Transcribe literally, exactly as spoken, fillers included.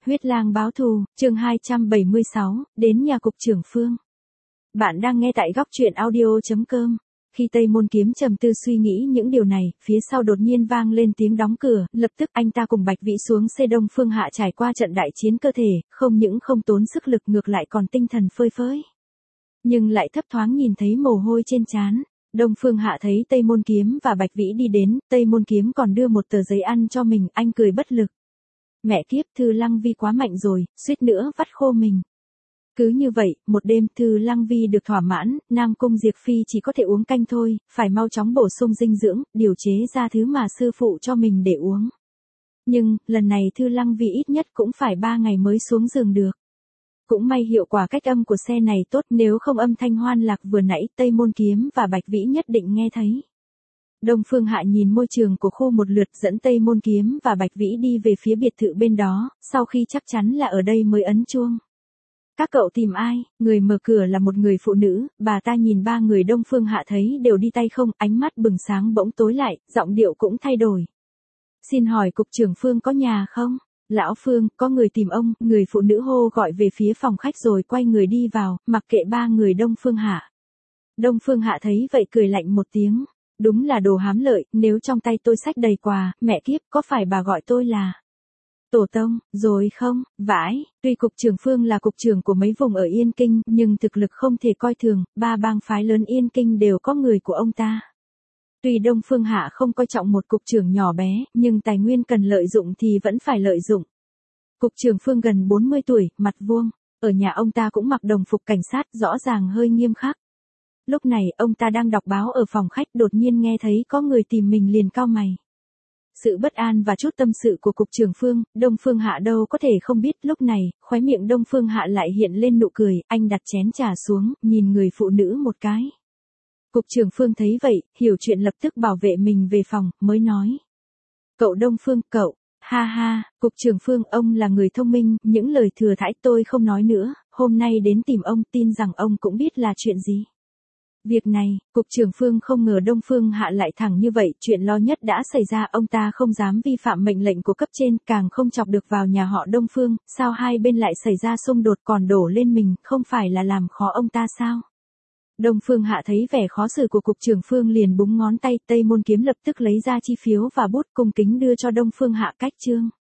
Huyết lang báo thù, chương hai trăm bảy mươi sáu, đến nhà cục trưởng Phương. Bạn đang nghe tại góc truyện audio chấm com. Khi Tây Môn Kiếm trầm tư suy nghĩ những điều này, phía sau đột nhiên vang lên tiếng đóng cửa, lập tức anh ta cùng Bạch Vĩ xuống xe Đông Phương Hạ trải qua trận đại chiến cơ thể, không những không tốn sức lực ngược lại còn tinh thần phơi phới. Nhưng lại thấp thoáng nhìn thấy mồ hôi trên trán. Đông Phương Hạ thấy Tây Môn Kiếm và Bạch Vĩ đi đến, Tây Môn Kiếm còn đưa một tờ giấy ăn cho mình, anh cười bất lực. Mẹ kiếp, Thư Lăng Vi quá mạnh rồi, suýt nữa vắt khô mình. Cứ như vậy, một đêm Thư Lăng Vi được thỏa mãn, Nam Cung Diệp Phi chỉ có thể uống canh thôi, phải mau chóng bổ sung dinh dưỡng, điều chế ra thứ mà sư phụ cho mình để uống. Nhưng, lần này Thư Lăng Vi ít nhất cũng phải ba ngày mới xuống giường được. Cũng may hiệu quả cách âm của xe này tốt, nếu không âm thanh hoan lạc vừa nãy Tây Môn Kiếm và Bạch Vĩ nhất định nghe thấy. Đông Phương Hạ nhìn môi trường của khu một lượt, dẫn Tây Môn Kiếm và Bạch Vĩ đi về phía biệt thự bên đó, sau khi chắc chắn là ở đây mới ấn chuông. Các cậu tìm ai? Người mở cửa là một người phụ nữ, bà ta nhìn ba người Đông Phương Hạ thấy đều đi tay không, ánh mắt bừng sáng bỗng tối lại, giọng điệu cũng thay đổi. Xin hỏi cục trưởng Phương có nhà không? Lão Phương, có người tìm ông, người phụ nữ hô gọi về phía phòng khách rồi quay người đi vào, mặc kệ ba người Đông Phương Hạ. Đông Phương Hạ thấy vậy cười lạnh một tiếng. Đúng là đồ hám lợi, nếu trong tay tôi xách đầy quà, mẹ kiếp, có phải bà gọi tôi là tổ tông, rồi không? Vãi, tuy cục trưởng Phương là cục trưởng của mấy vùng ở Yên Kinh, nhưng thực lực không thể coi thường, ba bang phái lớn Yên Kinh đều có người của ông ta. Tuy Đông Phương Hạ không coi trọng một cục trưởng nhỏ bé, nhưng tài nguyên cần lợi dụng thì vẫn phải lợi dụng. Cục trưởng Phương gần bốn mươi tuổi, mặt vuông, ở nhà ông ta cũng mặc đồng phục cảnh sát, rõ ràng hơi nghiêm khắc. Lúc này, ông ta đang đọc báo ở phòng khách, đột nhiên nghe thấy có người tìm mình liền cau mày. Sự bất an và chút tâm sự của cục trưởng Phương, Đông Phương Hạ đâu có thể không biết, lúc này, khóe miệng Đông Phương Hạ lại hiện lên nụ cười, anh đặt chén trà xuống, nhìn người phụ nữ một cái. Cục trưởng Phương thấy vậy, hiểu chuyện lập tức bảo vệ mình về phòng, mới nói. Cậu Đông Phương, cậu, ha ha, cục trưởng Phương, ông là người thông minh, những lời thừa thãi tôi không nói nữa, hôm nay đến tìm ông, tin rằng ông cũng biết là chuyện gì. Việc này, cục trưởng Phương không ngờ Đông Phương Hạ lại thẳng như vậy, chuyện lo nhất đã xảy ra, ông ta không dám vi phạm mệnh lệnh của cấp trên, càng không chọc được vào nhà họ Đông Phương, sao hai bên lại xảy ra xung đột còn đổ lên mình, không phải là làm khó ông ta sao? Đông Phương Hạ thấy vẻ khó xử của cục trưởng Phương liền búng ngón tay, Tây Môn Kiếm lập tức lấy ra chi phiếu và bút cung kính đưa cho Đông Phương Hạ cách chương.